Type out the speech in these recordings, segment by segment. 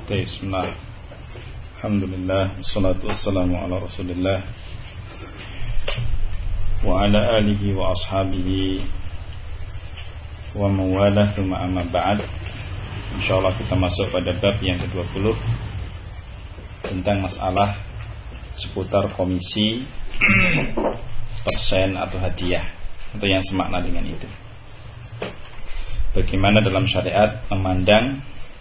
Bismillah. Alhamdulillah, wassalatu wassalamu ala Rasulillah wa ala alihi wa ashabihi wa mawala thumma amma ba'd. Insyaallah kita masuk pada bab yang ke-20 tentang masalah seputar komisi, persen atau hadiah atau yang semakna dengan itu. Bagaimana dalam syariat memandang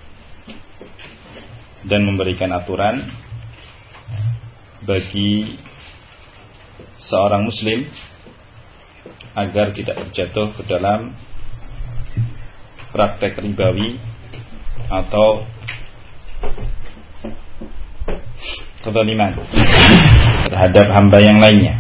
dan memberikan aturan bagi seorang muslim agar tidak terjatuh ke dalam praktek ribawi atau kezaliman terhadap hamba yang lainnya.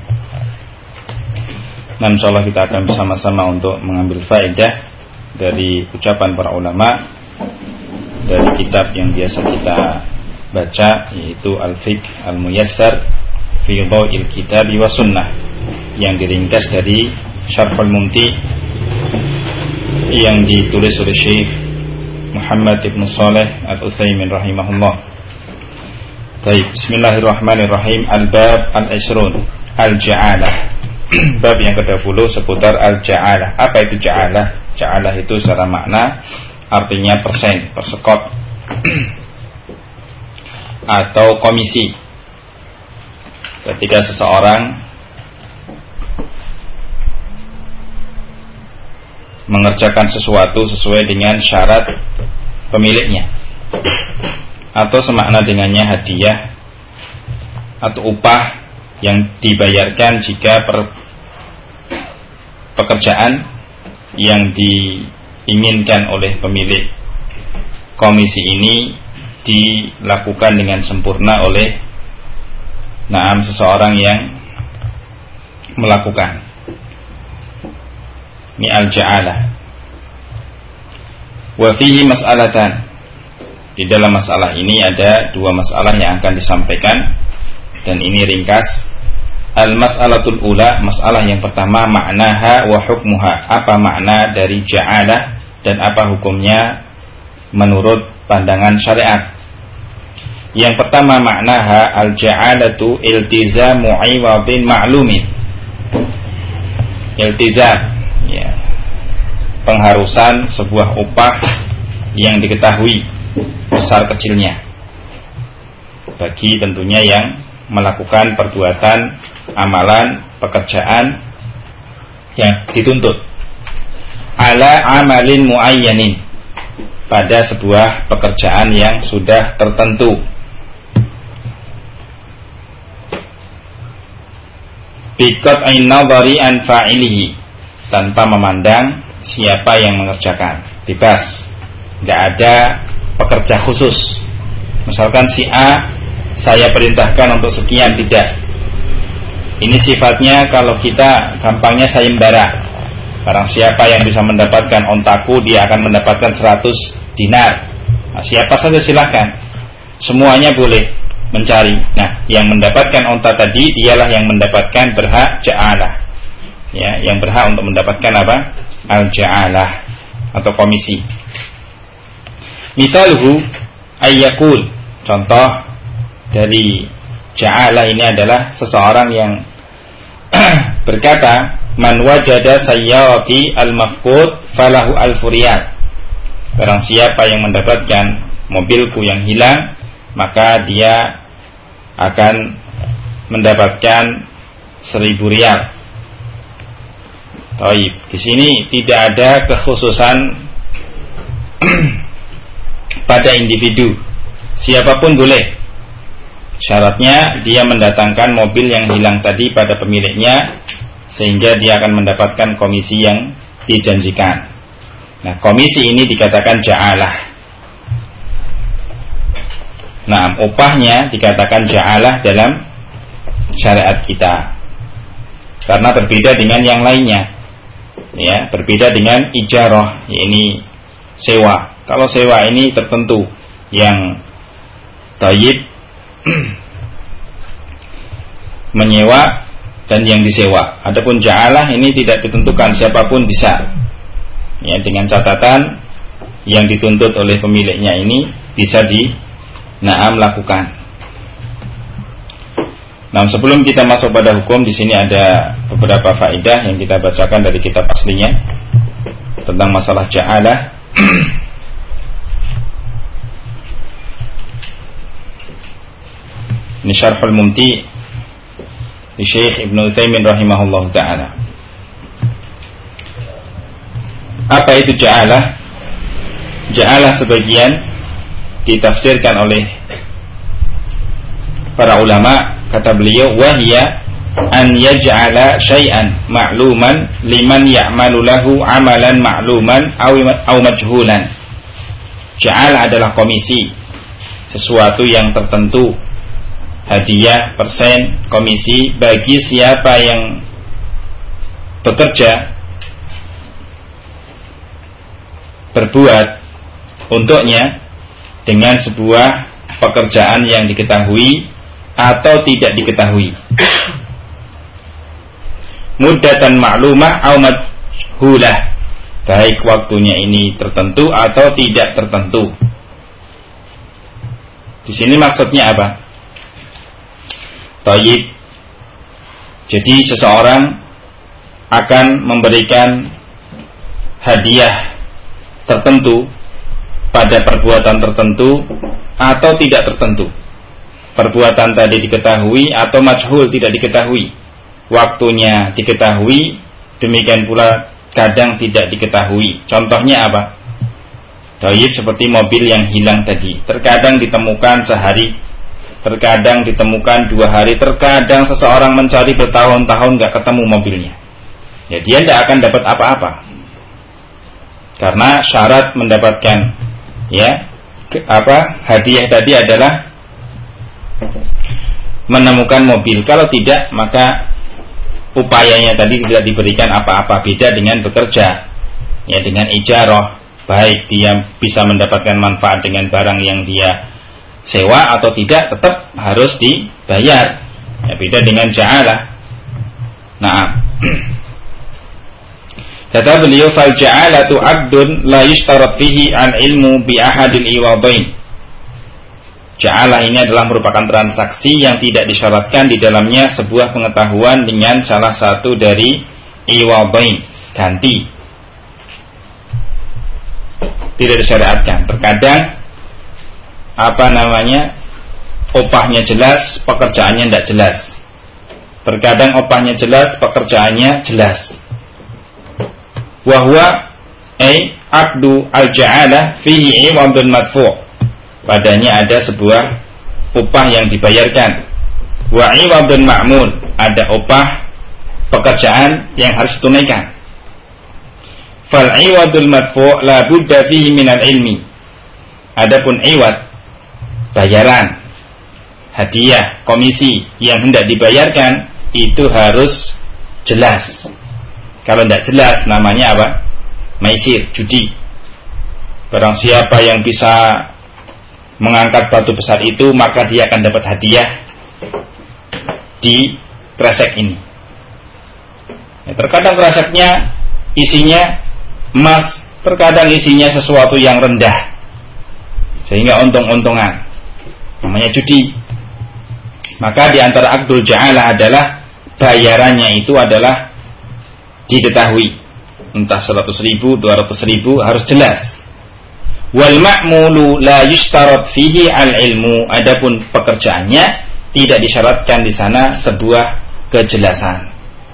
Nah, insyaallah kita akan bersama-sama untuk mengambil faedah dari ucapan para ulama dari kitab yang biasa kita baca, yaitu Al-Fiqh Al-Muyassar fi Dhaw'il Kitab wa Sunnah, yang diringkas dari Syarhul Mumti yang ditulis oleh Syekh Muhammad Ibn Shalih Al-Utsaimin rahimahullah. Baik, bismillahirrahmanirrahim. Al-Bab Al-Ishrun, Al-Ja'alah. Bab yang ke-20 seputar Al-Ja'alah. Apa itu Ja'alah? Ja'alah itu secara makna artinya persen, persekot atau komisi. Ketika seseorang mengerjakan sesuatu sesuai dengan syarat pemiliknya, atau semakna dengannya hadiah atau upah yang dibayarkan jika pekerjaan yang diinginkan oleh pemilik komisi ini dilakukan dengan sempurna oleh seseorang yang melakukan. Ini al-ja'alah. Wa fihi mas'alatan. Di dalam masalah ini ada dua masalah yang akan disampaikan, dan ini ringkas. Al-mas'alatul ula, masalah yang pertama, maknaha wa hukmuha. Apa makna dari ja'alah dan apa hukumnya menurut pandangan syariat. Yang pertama, maknaha al-ja'alatu iltizamu 'iwadin ma'lumin. Iltizam, ya, pengharusan sebuah upah yang diketahui besar kecilnya bagi tentunya yang melakukan perbuatan, amalan, pekerjaan yang dituntut ala amalin muayyanin, pada sebuah pekerjaan yang sudah tertentu. Biqat'in nadhari an fa'ilihi, tanpa memandang siapa yang mengerjakan, bebas, tidak ada pekerja khusus. Misalkan si A saya perintahkan untuk sekian, tidak. Ini sifatnya kalau kita gampangnya sayembara. Barang siapa yang bisa mendapatkan ontaku, dia akan mendapatkan 100 dinar. Nah, siapa saja silakan, semuanya boleh mencari. Nah, yang mendapatkan onta tadi dialah yang mendapatkan berhak ja'alah, ya, yang berhak untuk mendapatkan apa? Al-ja'alah atau komisi. Mithaluhu ayyakul, contoh dari ja'alah ini adalah seseorang yang berkata, man wajada sayyarati al-mafqud falahu al-furiyat. Barang siapa yang mendapatkan mobilku yang hilang, maka dia akan mendapatkan 1.000 riyal. Taib. Di sini tidak ada kekhususan pada individu, siapapun boleh. Syaratnya dia mendatangkan mobil yang hilang tadi pada pemiliknya, sehingga dia akan mendapatkan komisi yang dijanjikan. Nah, komisi ini dikatakan ja'alah. Nah, upahnya dikatakan ja'alah dalam syariat kita, karena berbeda dengan yang lainnya, ya, berbeda dengan ijarah, ini sewa. Kalau sewa ini tertentu, yang tayyib menyewa dan yang disewa. Adapun ja'alah ini tidak ditentukan, siapapun bisa, ya, dengan catatan yang dituntut oleh pemiliknya ini bisa lakukan. Nah, sebelum kita masuk pada hukum, di sini ada beberapa faedah yang kita bacakan dari kitab aslinya tentang masalah ja'alah. Ini Syarhul Mumti di Syekh Ibnu Utsaimin rahimahullah ta'ala. Apa itu ja'alah? Ja'alah sebagian ditafsirkan oleh para ulama, kata beliau, wahya an yaj'ala syai'an ma'luman liman ya'malu lahu amalan ma'luman aw majhulan. Ja'al adalah komisi, sesuatu yang tertentu, hadiah, persen, komisi bagi siapa yang bekerja, berbuat untuknya dengan sebuah pekerjaan yang diketahui atau tidak diketahui, muddatan ma'lumah aw majhulah, baik waktunya ini tertentu atau tidak tertentu. Di sini maksudnya apa? Tayyib. Jadi seseorang akan memberikan hadiah tertentu pada perbuatan tertentu atau tidak tertentu. Perbuatan tadi diketahui atau majhul, tidak diketahui. Waktunya diketahui, demikian pula kadang tidak diketahui. Contohnya apa? Tayyib seperti mobil yang hilang tadi. Terkadang ditemukan sehari, terkadang ditemukan 2 hari, terkadang seseorang mencari bertahun-tahun gak ketemu mobilnya. Ya, dia tidak akan dapat apa-apa. Karena syarat mendapatkan hadiah tadi adalah menemukan mobil. Kalau tidak, maka upayanya tadi tidak diberikan apa-apa. Beda dengan bekerja, ya, dengan ijarah, baik dia bisa mendapatkan manfaat dengan barang yang dia sewa atau tidak, tetap harus dibayar. Ya, beda dengan ja'alah. Nah, kata beliau, fal ja'alatu 'abdun la yushtarat fihi an ilmu bi ahadil iwadain. Ja'alah ini adalah merupakan transaksi yang tidak disyaratkan di dalamnya sebuah pengetahuan dengan salah satu dari iwadain, ganti. Tidak disyariatkan. Terkadang opahnya jelas, pekerjaannya tidak jelas. Terkadang opahnya jelas, pekerjaannya jelas. Wahwa aqdu al-ja'alah fihi iwadun madfu'. Padanya ada sebuah upah yang dibayarkan. Wa iwadun ma'mul, ada upah pekerjaan yang harus ditunaikan. Fal iwadul madfu' la budda fihi minal ilmi. Adapun iwad, bayaran, hadiah, komisi yang hendak dibayarkan itu harus jelas. Kalau tidak jelas, namanya apa? Maisir, judi. Barang siapa yang bisa mengangkat batu besar itu, maka dia akan dapat hadiah di kresek ini. Ya, terkadang kreseknya isinya emas, terkadang isinya sesuatu yang rendah, sehingga untung-untungan, namanya judi. Maka di antara akdul ja'alah adalah bayarannya itu adalah diketahui, entah 100.000, 200.000, harus jelas. Wal ma'mulu la yushtarat fihi al-ilmu. Adapun pekerjaannya tidak disyaratkan di sana sebuah kejelasan,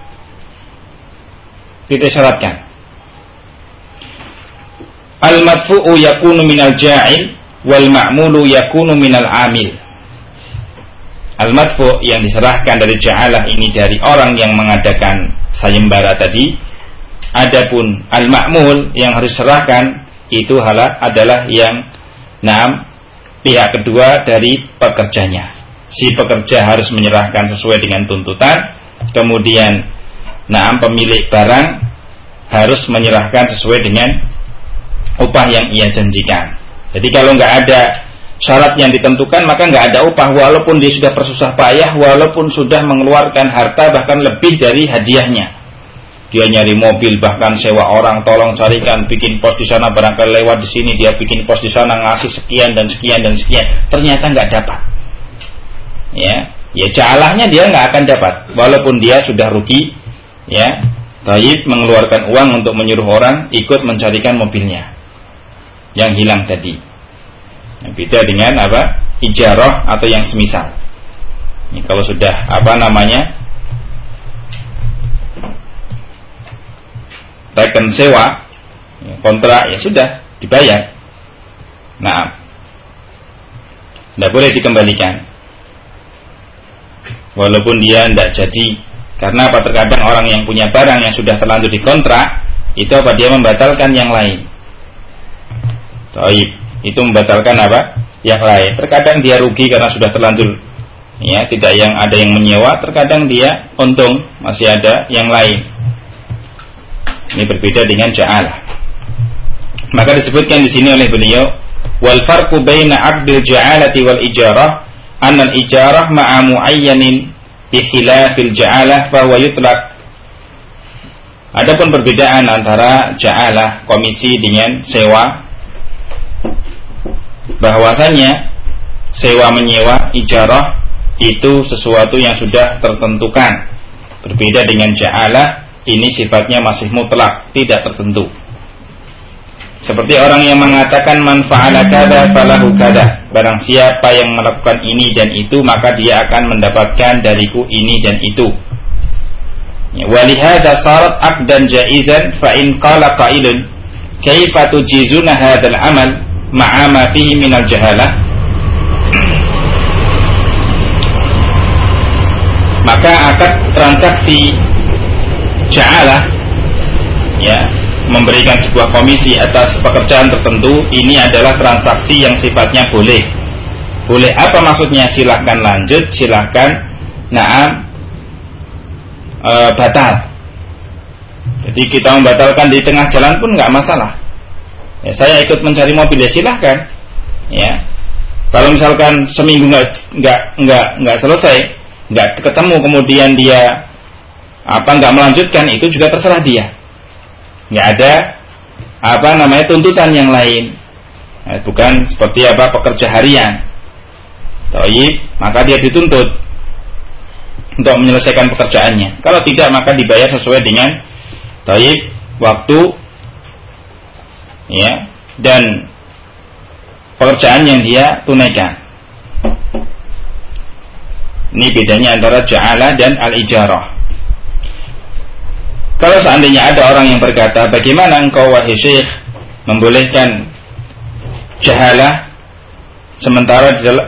tidak disyaratkan. Al-madfu'u yakunu minal ja'il wal ma'mulu yakunu minal amil. Al-madfu' yang diserahkan dari ja'alah ini dari orang yang mengadakan sayembara tadi. Adapun al-ma'mul yang harus diserahkan itu adalah yang pihak kedua dari pekerjanya. Si pekerja harus menyerahkan sesuai dengan tuntutan, kemudian pemilik barang harus menyerahkan sesuai dengan upah yang ia janjikan. Jadi kalau nggak ada syarat yang ditentukan, maka nggak ada upah, walaupun dia sudah bersusah payah, walaupun sudah mengeluarkan harta bahkan lebih dari hadiahnya. Dia nyari mobil, bahkan sewa orang, tolong carikan, bikin pos di sana, barangkali lewat di sini, dia bikin pos di sana, ngasih sekian dan sekian dan sekian. Ternyata nggak dapat. Ya ja'alahnya dia nggak akan dapat, walaupun dia sudah rugi. Ya, Taib mengeluarkan uang untuk menyuruh orang ikut mencarikan mobilnya yang hilang tadi. Beda dengan apa? Ijarah atau yang semisal. Ini kalau sudah teken sewa, kontrak, ya sudah dibayar. Nah, tidak boleh dikembalikan, walaupun dia tidak jadi. Karena apa? Terkadang orang yang punya barang yang sudah terlanjur dikontrak, itu apa? Dia membatalkan yang lain. Taib, itu membatalkan apa? Yang lain. Terkadang dia rugi karena sudah terlanjur, ya, tidak yang ada yang menyewa. Terkadang dia untung, masih ada yang lain. Ini berbeda dengan ja'alah. Maka disebutkan di sini oleh beliau, wal farqu baina 'aqdil ja'alati wal ijarah anna al ijarah ma'a mu'ayyanin bi khilafil ja'alah fa huwa yutlaq. Adapun perbedaan antara ja'alah komisi dengan sewa, bahwasanya sewa menyewa ijarah itu sesuatu yang sudah tertentukan. Berbeda dengan ja'alah, ini sifatnya masih mutlak, tidak tertentu. Seperti orang yang mengatakan man fa'ala kada falahu kada. Barang siapa yang melakukan ini dan itu, maka dia akan mendapatkan dariku ini dan itu. Walihada sarat aqdan jaizan fa in qala qailun kaifa tujizuna hadzal amal ma'a ma fihi minal jahalah. Maka akad transaksi ja'alah, ya, memberikan sebuah komisi atas pekerjaan tertentu, ini adalah transaksi yang sifatnya boleh. Boleh apa maksudnya? Silahkan lanjut, silahkan batal. Jadi kita membatalkan di tengah jalan pun nggak masalah. Ya, saya ikut mencari mobil, ya silahkan. Ya, kalau misalkan seminggu nggak selesai, nggak ketemu, kemudian dia nggak melanjutkan, itu juga terserah dia. Nggak ada tuntutan yang lain. Bukan seperti pekerja harian. Taib, maka dia dituntut untuk menyelesaikan pekerjaannya. Kalau tidak, maka dibayar sesuai dengan taib, waktu, ya, dan pekerjaan yang dia tunaikan. Ini bedanya antara ja'alah dan al-ijarah. Kalau seandainya ada orang yang berkata, bagaimana engkau wahai syekh membolehkan jahalah, sementara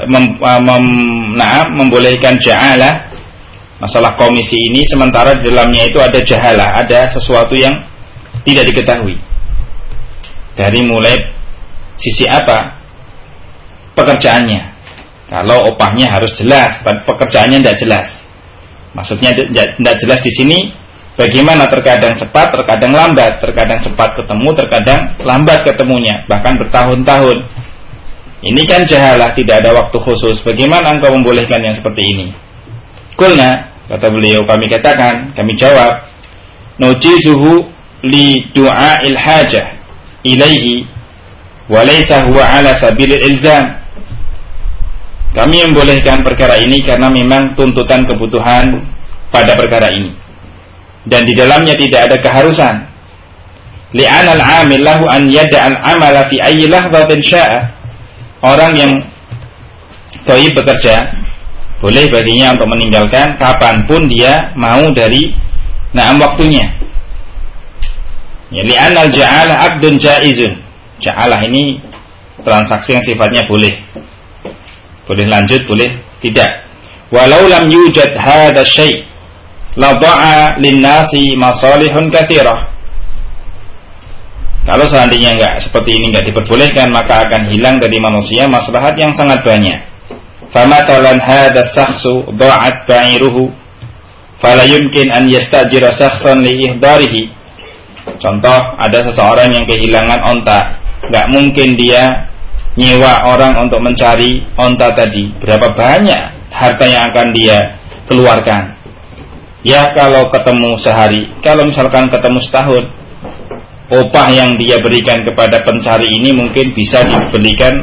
membolehkan ja'alah, masalah komisi ini, sementara di dalamnya itu ada jahalah, ada sesuatu yang tidak diketahui. Dari mulai sisi apa pekerjaannya. Kalau upahnya harus jelas, tapi pekerjaannya tidak jelas. Maksudnya tidak jelas di sini. Bagaimana terkadang cepat, terkadang lambat, terkadang cepat ketemu, terkadang lambat ketemunya, bahkan bertahun-tahun. Ini kan jahalah, tidak ada waktu khusus. Bagaimana engkau membolehkan yang seperti ini? Qulna, kata beliau, kami katakan, kami jawab, nujizuhu li du'a'il hajah ilaihi wa laysa huwa ala sabilil ilzam. Kami membolehkan perkara ini karena memang tuntutan kebutuhan pada perkara ini, dan di dalamnya tidak ada keharusan. Li'anal 'amil lahu an yada'al 'amala fi ayyi lahzatin sya'a. Orang yang thayyib bekerja, boleh baginya untuk meninggalkan kapanpun dia mau dari waktunya. Ya, li'anal ja'alah 'aqdun jaizun. Ja'alah ini transaksi yang sifatnya boleh. Boleh lanjut, boleh tidak. Walau lam yujad hadha syai' la da'a linnasi masalihun katsirah. Kalau seandainya seperti ini enggak diperbolehkan, maka akan hilang dari manusia maslahat yang sangat banyak. Famatalan hadha syakhsu da'at ba'iruhu fala yumkin an yastajira syakhsan li ihdarihi. Contoh, ada seseorang yang kehilangan onta, enggak mungkin dia nyewa orang untuk mencari onta tadi. Berapa banyak harta yang akan dia keluarkan? Ya kalau ketemu sehari, kalau misalkan ketemu setahun, upah yang dia berikan kepada pencari ini mungkin bisa diberikan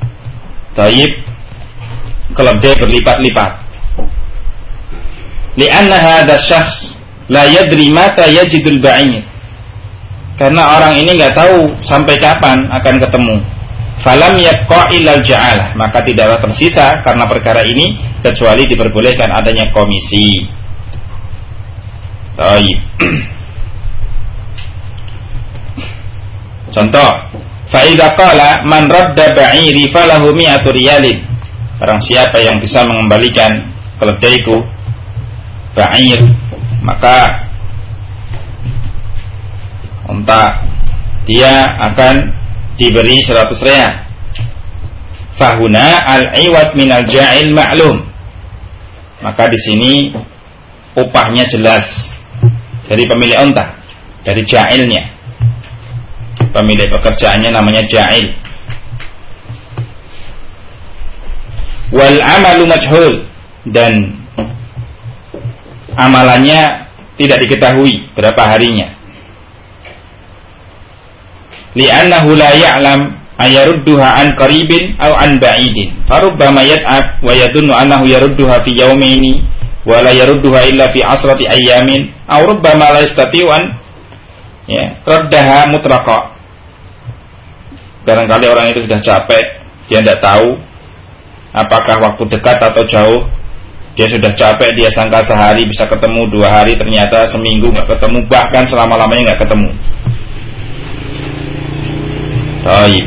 keledai berlipat-lipat. Li'anna hadha syakhs la yadri mata yajidul ba'ir. Karena orang ini enggak tahu sampai kapan akan ketemu. Falam yabqa illal ja'alah, maka tidaklah tersisa karena perkara ini kecuali diperbolehkan adanya komisi. Baik. Contoh, fa idza qala man radda ba'iri falahu mi'atu riyalin. Barang siapa yang bisa mengembalikan keledaiku ba'ir, maka unta dia akan diberi 100 real. Fahuna al-iwad min al-ja'il ma'lum. Maka di sini upahnya jelas dari pemilik unta, dari ja'ilnya. Pemilik pekerjaannya namanya ja'il. Wal amalu majhul, dan amalannya tidak diketahui berapa harinya. Li'annahu la ya'lam ayarudduha an qaribin aw an ba'idin. Farubbama yat'ab wa yadunnu annahu yarudduha fi yawmaini wa la yarudduha illa fi 10 ayyamin aw rubbama la yastati'u an raddaha mutlaqa. Barangkali orang itu sudah capek, dia tidak tahu apakah waktu dekat atau jauh. Dia sudah capek, dia sangka sehari bisa ketemu, 2 hari ternyata seminggu nggak ketemu, bahkan selama-lamanya nggak ketemu. Baik.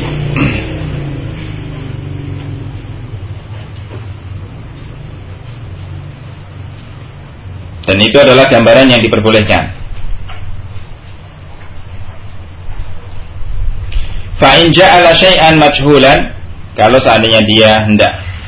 Dan itu adalah gambaran yang diperbolehkan. Fa in ja'ala syai'an majhulan, kalau seandainya dia hendak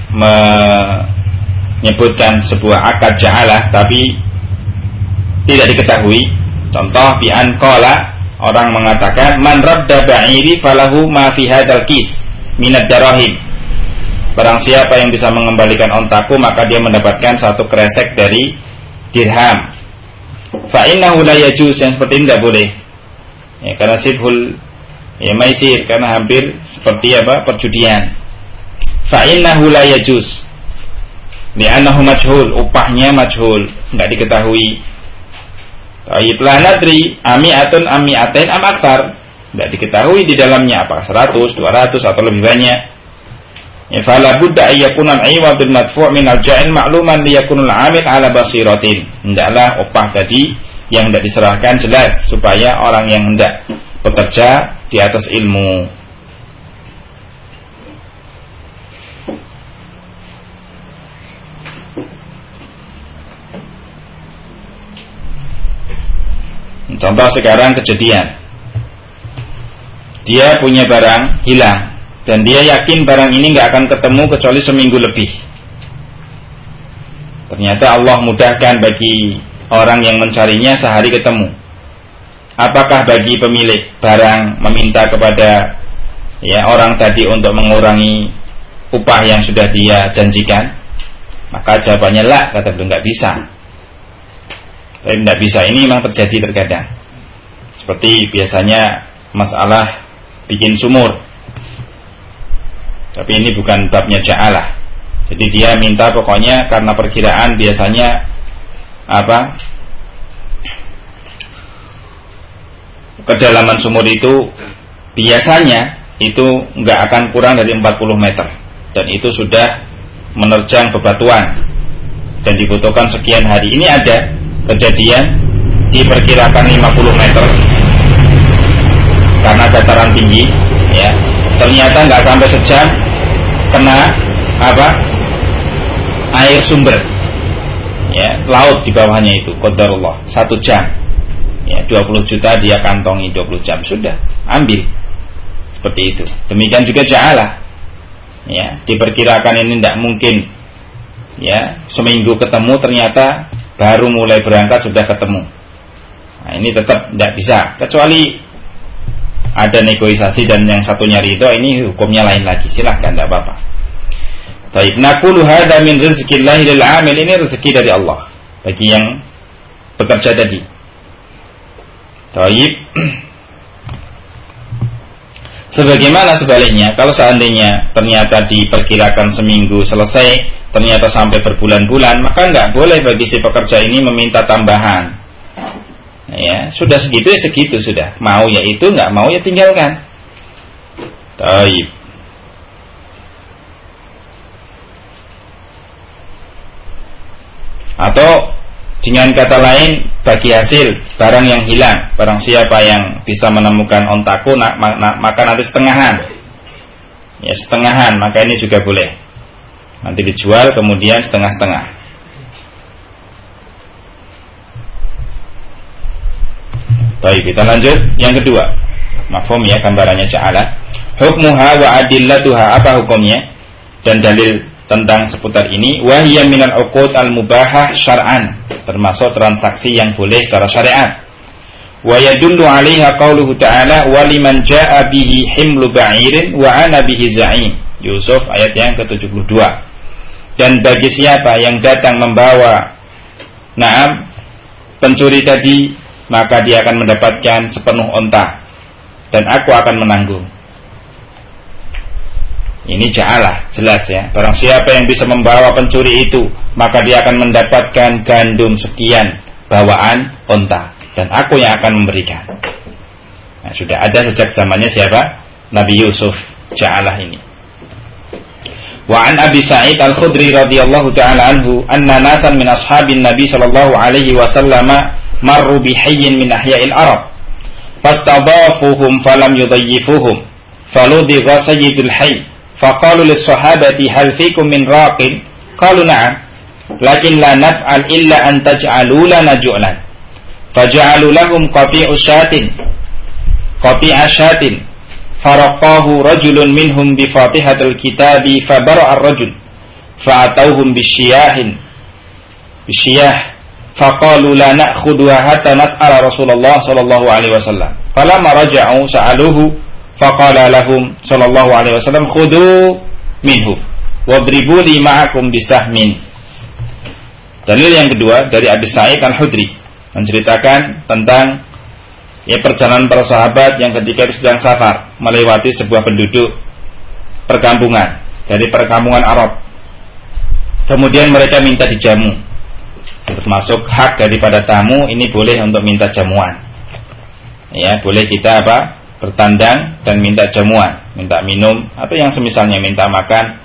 menyebutkan sebuah akad ja'alah tapi tidak diketahui. Contoh, bi an qala, orang mengatakan man radda ba'iri falahu ma fi hadzal kis minad darahim. Barang siapa yang bisa mengembalikan ontaku, maka dia mendapatkan 1 kresek dari dirham. Fa innahu la yajuz, yang seperti ini tidak boleh. Ya, karena sibhul maisir, karena hampir seperti perjudian. Fa innahu la yajuz li'annahu majhul, upahnya majhul, enggak diketahui. Taib la nadri ami'atun ami'atain am aktar, tidak diketahui di dalamnya apakah 100, 200 atau lebih banyak. Ya, fala budda ayyakuna al-iwadul madfu' min al-ja'il ma'luman liyakunul 'amil 'ala basiratin. Hendaklah upah tadi yang hendak diserahkan jelas supaya orang yang hendak bekerja di atas ilmu. Contoh sekarang kejadian, dia punya barang hilang dan dia yakin barang ini nggak akan ketemu kecuali seminggu lebih. Ternyata Allah mudahkan bagi orang yang mencarinya sehari ketemu. Apakah bagi pemilik barang meminta kepada orang tadi untuk mengurangi upah yang sudah dia janjikan? Maka jawabannya lah, kata beliau, nggak bisa. Tapi tidak bisa ini memang terjadi terkadang. Seperti biasanya masalah bikin sumur. Tapi ini bukan babnya ja'alah. Jadi dia minta pokoknya karena perkiraan biasanya kedalaman sumur itu biasanya itu nggak akan kurang dari 40 meter. Dan itu sudah menerjang bebatuan dan dibutuhkan sekian hari. Ini ada kejadian diperkirakan 50 meter karena dataran tinggi, ternyata nggak sampai sejam kena air sumber, laut di bawahnya itu, qadarullah 1 jam, 20 juta dia kantongi, 20 jam sudah ambil, seperti itu. Demikian juga ja'alah, diperkirakan ini tidak mungkin, seminggu ketemu, ternyata baru mulai berangkat sudah ketemu. Nah, ini tetap tidak bisa, kecuali ada negosiasi dan yang satunya ridho, ini hukumnya lain lagi. Silahkan, tidak apa-apa. Baik, naqulu hadza min rizqillahi lil 'amil, ini rezeki dari Allah bagi yang bekerja tadi. Taib. Sebagaimana sebaliknya, kalau seandainya ternyata diperkirakan seminggu selesai, ternyata sampai berbulan-bulan, maka nggak boleh bagi si pekerja ini meminta tambahan. Ya, sudah segitu ya segitu sudah. Mau ya itu, nggak mau ya tinggalkan. Taib. Atau dengan kata lain, bagi hasil barang yang hilang, barang siapa yang bisa menemukan ontaku, maka nanti setengahan. Ya, setengahan, maka ini juga boleh. Nanti dijual kemudian setengah-setengah. Baik, kita lanjut. Yang kedua, mafhum ya gambarannya ja'ala. Hukmuha wa adillatuha, apa hukumnya dan dalil tentang seputar ini? Wahiyya minal uqud al-mubahah syar'an, termasuk transaksi yang boleh secara syariat. Wa yadullu 'alaiha qauluhu ta'ala wa liman jaa'a bihi himlu ba'irin wa ana bihi za'im. Yusuf ayat yang ke-72. Dan bagi siapa yang datang membawa pencuri tadi, maka dia akan mendapatkan sepenuh onta dan aku akan menanggung. Ini ja'alah, jelas ya. Barang siapa yang bisa membawa pencuri itu, maka dia akan mendapatkan gandum sekian bawaan onta, dan aku yang akan memberikan. Nah, sudah ada sejak zamannya siapa? Nabi Yusuf, ja'alah ini. Wa an Abi Sa'id Al-Khudri radhiyallahu ta'ala anhu, anna nasan min ashabin Nabi sallallahu alaihi wasallam marru bihayyin min ahya'il Arab, fastadafuhum falam yudayyifuhum, faludigha sayyidul hayy. فقالوا للصحابة هل فيكم من راق قالوا نعم لكن لا نفعل إلا أن تجعلوا لنا جعلا فجعلوا لهم قطيع شاة فرقاه رجل منهم بفاتحة الكتاب فبرأ الرجل فأتوهم بالشياه فقالوا لا نأخذها حتى نسأل رسول الله صلى الله عليه وسلم فلما رجعوا سألوه faqala lahum sallallahu alaihi wasallam khudhu minhu wadribu li ma'akum bisahmin. Dalil yang kedua dari Abi Sa'id Al-Khudri menceritakan tentang perjalanan para sahabat yang ketika itu sedang safar melewati sebuah penduduk perkampungan dari perkampungan Arab. Kemudian mereka minta dijamu. Termasuk hak daripada tamu ini boleh untuk minta jamuan. Ya, boleh kita bertandang dan minta jamuan, minta minum atau yang semisalnya, minta makan.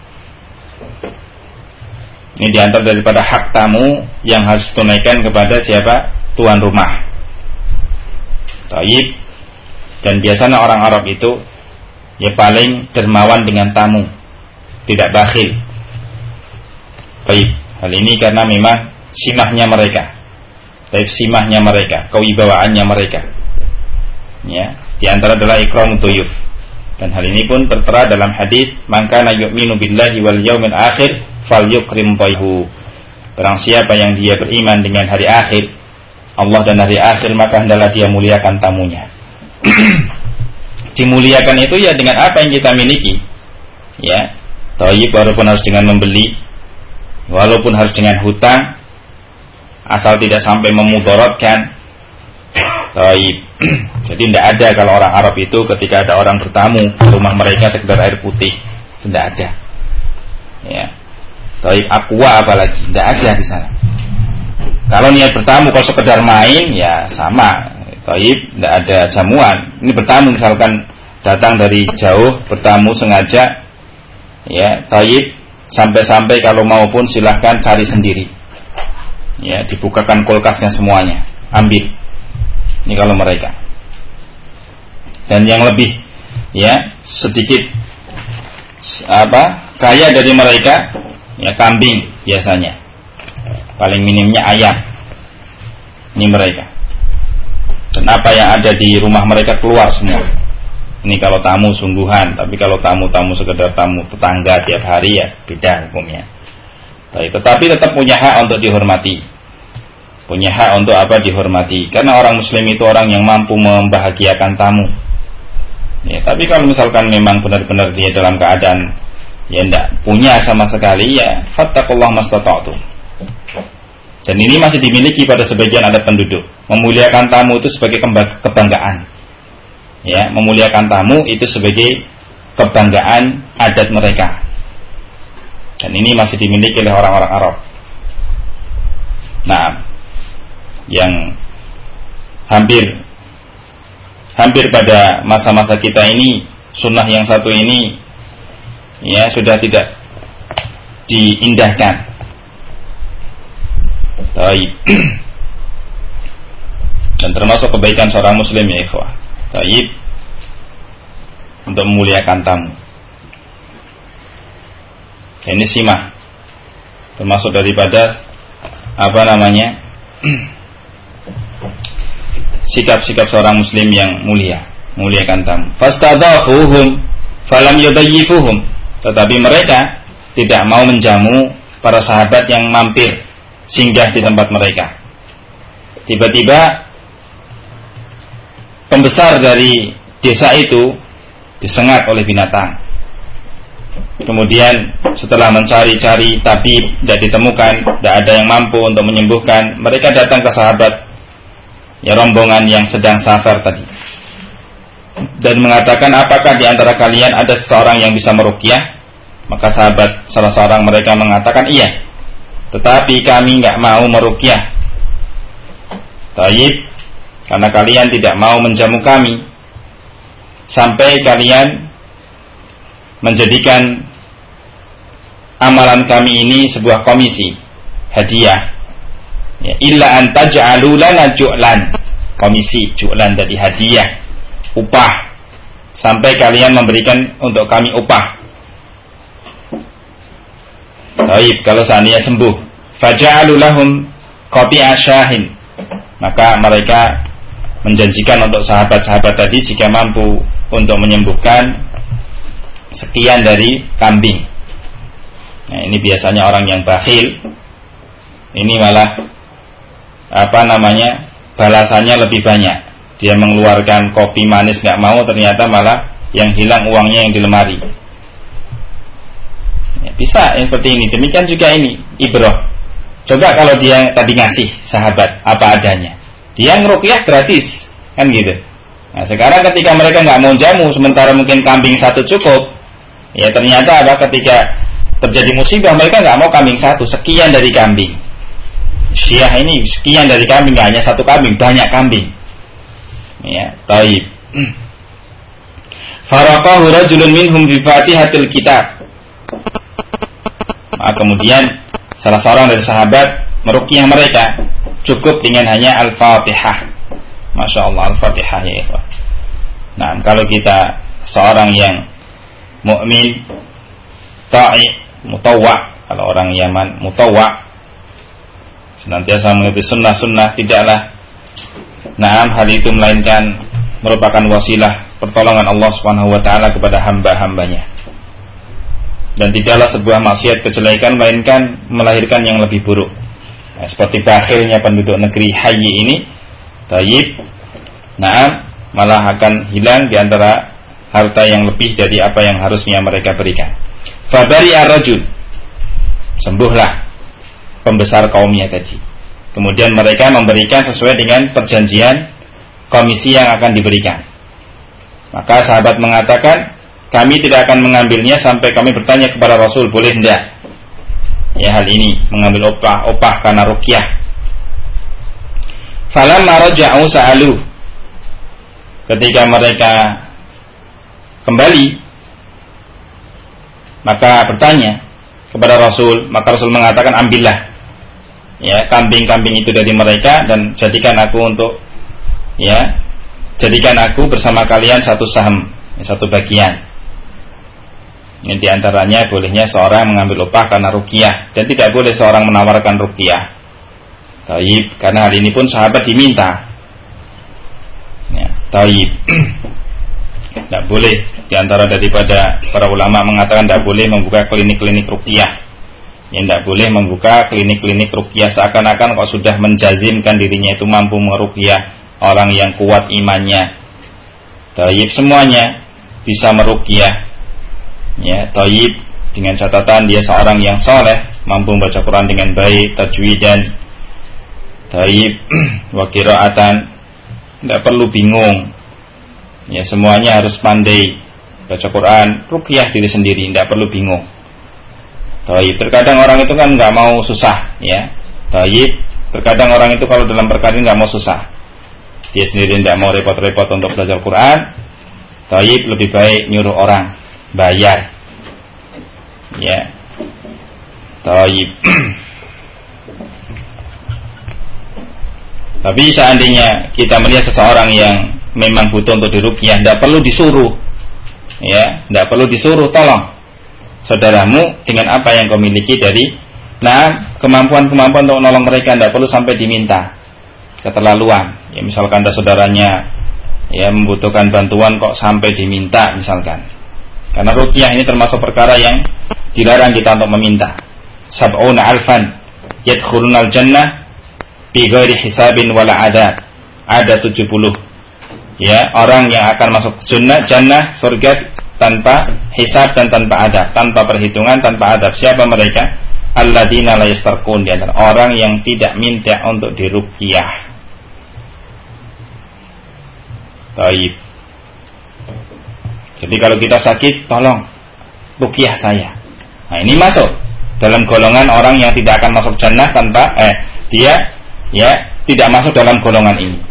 Ini diantar daripada hak tamu yang harus ditunaikan kepada siapa? Tuan rumah. Taib. Dan biasanya orang Arab itu paling dermawan dengan tamu, tidak bakhil. Taib. Hal ini karena memang simahnya mereka. Taib, simahnya mereka, kewibawaannya mereka. Ya. Di antara adalah ikram duyuf. Dan hal ini pun tertera dalam hadis, "Man kana yu'minu billahi wal yaumil akhir falyukrim dhaifu." Barang siapa yang dia beriman dengan hari akhir, Allah dan hari akhir, maka hendaklah dia muliakan tamunya. Dimuliakan itu ya dengan apa yang kita miliki. Ya. Thayyib, walaupun harus dengan membeli, walaupun harus dengan hutang, asal tidak sampai memudaratkan. Taib. Jadi tidak ada kalau orang Arab itu ketika ada orang bertamu ke rumah mereka sekedar air putih, tidak ada. Ya. Taib, aqua apalagi, tidak ada di sana. Kalau niat bertamu kalau sekedar main ya sama. Taib, tidak ada jamuan. Ini bertamu misalkan datang dari jauh bertamu sengaja. Ya, taib, sampai-sampai kalau mau pun silahkan cari sendiri. Ya, dibukakan kulkasnya semuanya, ambil. Ini kalau mereka. Dan yang lebih sedikit kaya dari mereka kambing biasanya. Paling minimnya ayam. Ini mereka. Dan apa yang ada di rumah mereka keluar semua. Ini kalau tamu sungguhan, tapi kalau tamu-tamu sekedar tamu tetangga tiap hari ya beda hukumnya. Tetapi tetap punya hak untuk dihormati. Punya hak untuk dihormati. Karena orang muslim itu orang yang mampu membahagiakan tamu. Ya, tapi kalau misalkan memang benar-benar dia dalam keadaan tidak punya sama sekali, ya fattaqullah mastata'tum. Dan ini masih dimiliki pada sebagian adat penduduk. Memuliakan tamu itu sebagai kebanggaan. Ya, memuliakan tamu itu sebagai kebanggaan adat mereka. Dan ini masih dimiliki oleh orang-orang Arab. Nah, yang hampir pada masa-masa kita ini, sunnah yang satu ini ya sudah tidak diindahkan. Baik. Dan termasuk kebaikan seorang muslim ya ikhwah. Baik. Untuk memuliakan tamu. Ini simah. Termasuk daripada sikap-sikap seorang muslim yang muliakan tamu. Fastadhafuhum falam yudayyifuhum. Tetapi mereka tidak mau menjamu para sahabat yang mampir singgah di tempat mereka. Tiba-tiba pembesar dari desa itu disengat oleh binatang. Kemudian setelah mencari-cari tapi tidak ditemukan, tidak ada yang mampu untuk menyembuhkan, mereka datang ke sahabat ya rombongan yang sedang safar tadi dan mengatakan, apakah di antara kalian ada seseorang yang bisa meruqyah? Maka salah seorang mereka mengatakan, iya, tetapi kami enggak mau meruqyah. Taib, karena kalian tidak mau menjamu kami sampai kalian menjadikan amalan kami ini sebuah komisi, hadiah. Ya, illa an taj'alu lana ju'lan. Komisi, ju'lan dari hadiah, upah. Sampai kalian memberikan untuk kami upah. Baik, kalau seandainya sembuh, faja'alu lahum qati'a syahin. Maka mereka menjanjikan untuk sahabat-sahabat tadi jika mampu untuk menyembuhkan sekian dari kambing. Nah, ini biasanya orang yang bakhil. Ini malah balasannya lebih banyak. Dia mengeluarkan kopi manis nggak mau, ternyata malah yang hilang uangnya yang di lemari. Ya, bisa seperti ini. Demikian juga ini ibrah. Coba kalau dia tadi ngasih sahabat apa adanya, dia ngeruqyah gratis, kan gitu. Nah, sekarang ketika mereka nggak mau jamu, sementara mungkin kambing satu cukup, ya ternyata ketika terjadi musibah mereka nggak mau kambing satu, sekian dari kambing. Syiah ini sekian dari kambing, nggak hanya satu kambing, banyak kambing. Ya, taib. Faraqahu rajulun minhum bi Fatihatil Kitab. Nah, kemudian salah seorang dari sahabat meruqyah mereka, cukup dengan hanya Al-Fatihah. Masya Allah, Al-Fatihah ya ikhwah. Nah, kalau kita seorang yang mukmin, ta'i, mutawwa, kalau orang Yaman mutawwa, senantiasa mengikuti sunnah-sunnah, tidaklah hal itu melainkan merupakan wasilah pertolongan Allah Subhanahu wa taala kepada hamba-hambanya. Dan tidaklah sebuah maksiat kejelekan melainkan melahirkan yang lebih buruk. Nah, seperti bakhilnya penduduk negeri Hayy ini, taib, malah akan hilang di antara harta yang lebih dari apa yang harusnya mereka berikan. Fabari ar-rajul, sembuhlah pembesar kaumnya tadi. Kemudian mereka memberikan sesuai dengan perjanjian komisi yang akan diberikan. Maka sahabat mengatakan, kami tidak akan mengambilnya sampai kami bertanya kepada Rasul, boleh tidak ya hal ini, mengambil opah karena ruqyah. Falamma raja'u sa'alu, ketika mereka kembali maka bertanya kepada Rasul, maka Rasul mengatakan, ambillah ya kambing-kambing itu dari mereka dan jadikan aku bersama kalian satu saham, satu bagian. Ini diantaranya bolehnya seorang mengambil upah karena ruqyah, dan tidak boleh seorang menawarkan ruqyah. Taib, karena hal ini pun sahabat diminta. Ya, taib. Tidak boleh. Diantara daripada para ulama mengatakan tidak boleh membuka klinik-klinik ruqyah. Yang tidak boleh membuka klinik-klinik ruqyah seakan-akan kok sudah menjazimkan dirinya itu mampu meruqyah orang yang kuat imannya. Taib, semuanya bisa meruqyah. Ya, taib, dengan catatan dia seorang yang soleh, mampu membaca Quran dengan baik, tajwidan, Taib wa qiraatan, tidak perlu bingung. Ya, semuanya harus pandai baca Quran, ruqyah diri sendiri, tidak perlu bingung. Taib, terkadang orang itu kan nggak mau susah, ya. Taib, terkadang orang itu kalau dalam perkara ini nggak mau susah, dia sendiri tidak mau repot-repot untuk belajar Quran. Taib, lebih baik nyuruh orang bayar, ya. Taib. Tapi seandainya kita melihat seseorang yang memang butuh untuk diruqyah, tidak perlu disuruh, ya, tidak perlu disuruh, tolong saudaramu dengan apa yang kau miliki dari kemampuan-kemampuan untuk menolong mereka, tidak perlu sampai diminta keterlaluan. Ya, misalkan ada saudaranya ya membutuhkan bantuan kok sampai diminta misalkan. Karena ruqyah ini termasuk perkara yang dilarang kita untuk meminta. Sab'una alfan yadkhulunal jannah bi ghairi hisabin wala adab. Ada 70 ya orang yang akan masuk jannah surga tanpa hisab dan tanpa adab, tanpa perhitungan, tanpa adab. Siapa mereka? Alladzina la yastarqun, di antara orang yang tidak minta untuk diruqyah. Baik. Jadi kalau kita sakit, tolong ruqyah saya. Nah, ini masuk dalam golongan orang yang tidak akan masuk jannah tanpa dia ya tidak masuk dalam golongan ini.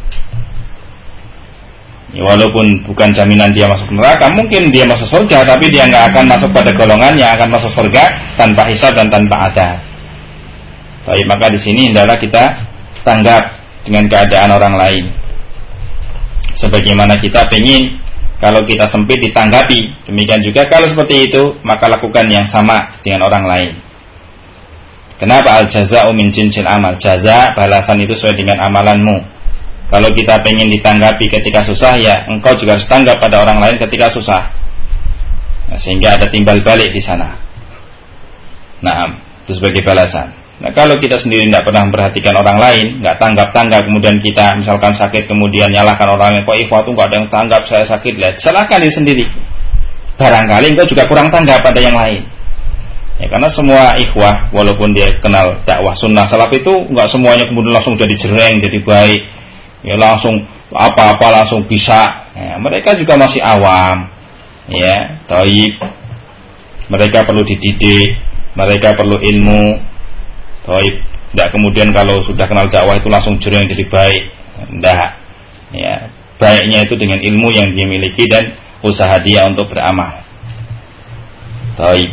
Ya, walaupun bukan jaminan dia masuk neraka, mungkin dia masuk surga, tapi dia nggak akan masuk pada golongan yang akan masuk surga tanpa hisab dan tanpa adab. Tapi maka di sini hendaklah kita tanggap dengan keadaan orang lain. Sebagaimana kita ingin kalau kita sempit ditanggapi, demikian juga kalau seperti itu maka lakukan yang sama dengan orang lain. Kenapa? Al jaza'u min jinsil amal. Jaza, balasan itu sesuai dengan amalanmu. Kalau kita pengen ditanggapi ketika susah, ya engkau juga harus tanggap pada orang lain ketika susah. Nah, sehingga ada timbal balik di sana. Nah, itu sebagai balasan. Nah, kalau kita sendiri tidak pernah memperhatikan orang lain, nggak tanggap-tanggap, kemudian kita misalkan sakit, kemudian nyalahkan orang lain, kok ikhwah itu nggak ada yang tanggap saya sakit, lihat, salahkan diri sendiri. Barangkali engkau juga kurang tanggap pada yang lain. Ya, karena semua ikhwah, walaupun dia kenal dakwah sunnah salaf itu, nggak semuanya kemudian langsung jadi jereng, jadi baik. Ya langsung apa-apa langsung bisa. Ya, mereka juga masih awam. Ya, taib. Mereka perlu dididik, mereka perlu ilmu. Taib. Tidak kemudian kalau sudah kenal dakwah itu langsung jereng jadi baik. Tidak. Ya, baiknya itu dengan ilmu yang dia miliki dan usaha dia untuk beramal. Taib.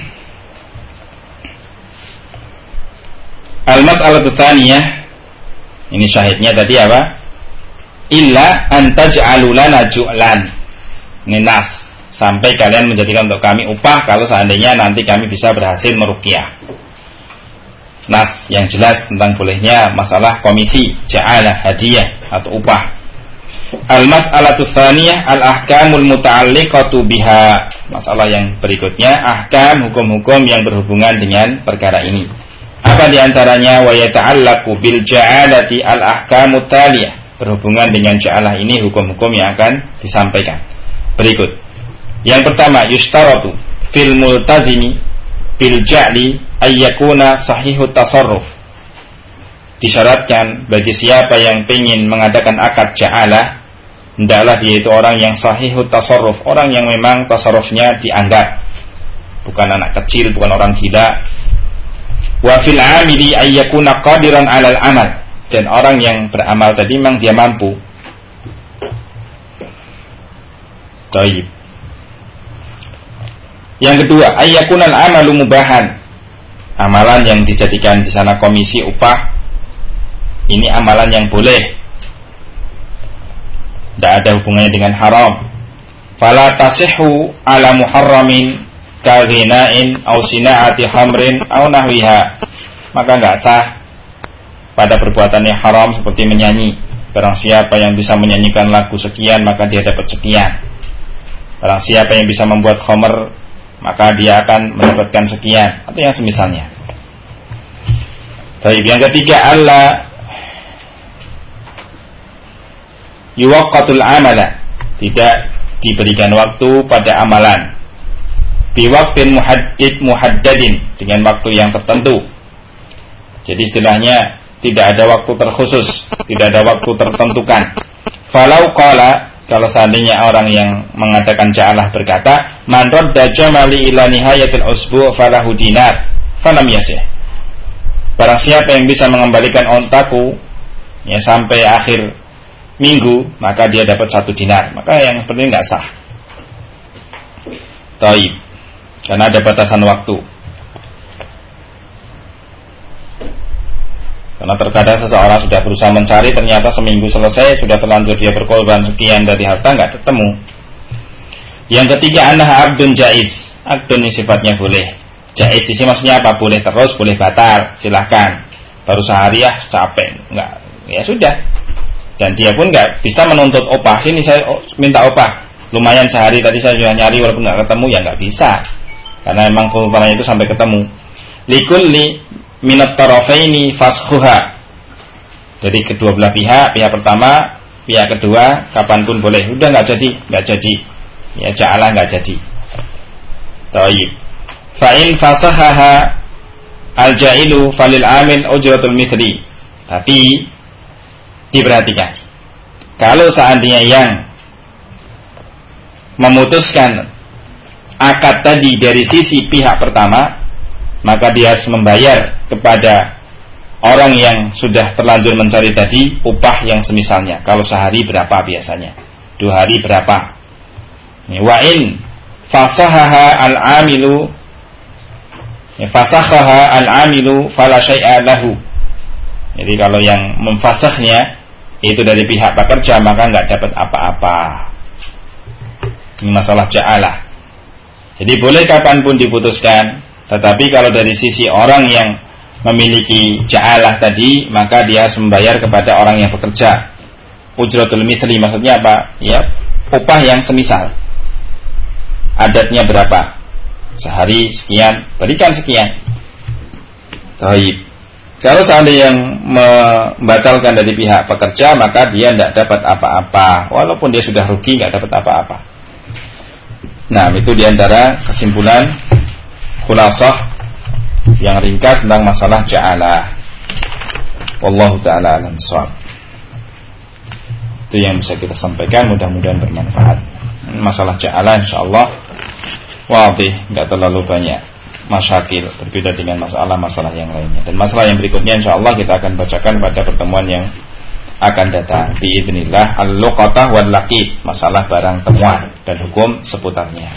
Al-mas'alatu tsaniyah, ini syahidnya tadi apa? Illa an taj'alu lana ju'lan. Ini nas, sampai kalian menjadikan untuk kami upah kalau seandainya nanti kami bisa berhasil meruqyah. Nas yang jelas tentang bolehnya masalah komisi, ja'alah, hadiah atau upah. Al-mas'alatu tsaniyah al-ahkamul muta'alliqatu biha. Masalah yang berikutnya, ahkam, hukum-hukum yang berhubungan dengan perkara ini. Apa diantaranya? Wa yata'allaqu bil ja'alati al-ahkamut taliyah. Berhubungan dengan ja'alah ini hukum-hukum yang akan disampaikan berikut. Yang pertama, yustaratu fil multazimi bil ja'li ayyakuna sahihut tasarruf. Disyaratkan bagi siapa yang ingin mengadakan akad ja'alah, hendaklah dia itu orang yang sahihut tasarruf, orang yang memang tasarrufnya dianggap, bukan anak kecil, bukan orang gila. Wa fil 'amili ayyakuna qadiran 'alal 'amal, dan orang yang beramal tadi memang dia mampu. Taib. Yang kedua, ayyakunal amalu mubahan. Amalan yang dijadikan di sana komisi upah, ini amalan yang boleh, tidak ada hubungannya dengan haram. Fala tasihhu ala muharramin ka ghina'in aw sina'ati hamrin aw nahwiha. Maka enggak sah pada perbuatan yang haram seperti menyanyi. Barang siapa yang bisa menyanyikan lagu sekian maka dia dapat sekian. Barang siapa yang bisa membuat khamr maka dia akan mendapatkan sekian, atau yang semisalnya. Baik, yang ketiga, alla yuwaqqatul amala, tidak diberikan waktu pada amalan biwaqtin muhaddadin, dengan waktu yang tertentu. Jadi istilahnya tidak ada waktu terkhusus, tidak ada waktu tertentukan. Falau qala, kalau seandainya orang yang mengadakan ja'alah berkata, man radda jamali ila nihayatil usbu' falahu dinar, falam yasih. Barang siapa yang bisa mengembalikan ontaku ya sampai akhir minggu, maka dia dapat 1 dinar. Maka yang seperti ini enggak sah. Taib. Karena ada batasan waktu. Karena terkadang seseorang sudah berusaha mencari, ternyata seminggu selesai, sudah terlanjur dia berkorban sekian dari harta, enggak ketemu. Yang ketiga, annaha abdun jaiz. Abdun ini sifatnya boleh. Jaiz ini maksudnya apa? Boleh terus, boleh batal, silahkan. Baru sehari ya capek, enggak, ya sudah. Dan dia pun enggak bisa menuntut opah. Sini saya minta opah. Lumayan sehari tadi saya sudah nyari walaupun enggak ketemu, ya enggak bisa. Karena memang tuntutannya itu sampai ketemu. Likulli minat tarafaini faskhuha. Jadi kedua belah pihak, pihak pertama, pihak kedua, kapanpun boleh. Udah enggak jadi. Ya ja'alah enggak jadi. Taib. Fa in fasahaha al-ja'ilu falil amil ujratul mithli. Tapi diperhatikan, kalau seandainya yang memutuskan akad tadi dari sisi pihak pertama, maka dia harus membayar kepada orang yang sudah terlanjur mencari tadi upah yang semisalnya. Kalau sehari berapa biasanya, 2 hari berapa. Wa in fasahaha al-amilu, fasakhaha al-amilu fala syai'a lahu. Jadi kalau yang memfasahnya itu dari pihak pekerja, maka enggak dapat apa-apa. Ini masalah ja'alah. Jadi boleh kapanpun diputuskan, tetapi kalau dari sisi orang yang memiliki ja'alah tadi, maka dia harus membayar kepada orang yang bekerja. Ujratul mithli maksudnya apa? Ya, upah yang semisal. Adatnya berapa? Sehari sekian, berikan sekian. Taib. Kalau seandainya yang membatalkan dari pihak pekerja, maka dia tidak dapat apa-apa, walaupun dia sudah rugi, tidak dapat apa-apa. Nah, itu diantara kesimpulan khulasah yang ringkas tentang masalah ja'alah. Wallahu ta'ala alam shawab. Itu yang bisa kita sampaikan, mudah-mudahan bermanfaat. Masalah ja'alah insyaallah wadih, enggak terlalu banyak masyakil, berbeda dengan masalah-masalah yang lainnya. Dan masalah yang berikutnya insyaallah kita akan bacakan pada pertemuan yang akan datang. Biidznillah, al-luqatah wal laqit, masalah barang temuan dan hukum seputarnya.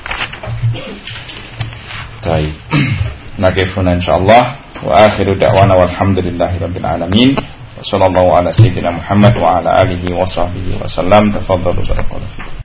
Baik. Nakifuna insyaallah, wa akhiru da'wana walhamdulillahirabbil alamin. Wassallallahu ala sayyidina Muhammad wa ala alihi wa sahbihi wasallam. Tafadhalu barakallahu.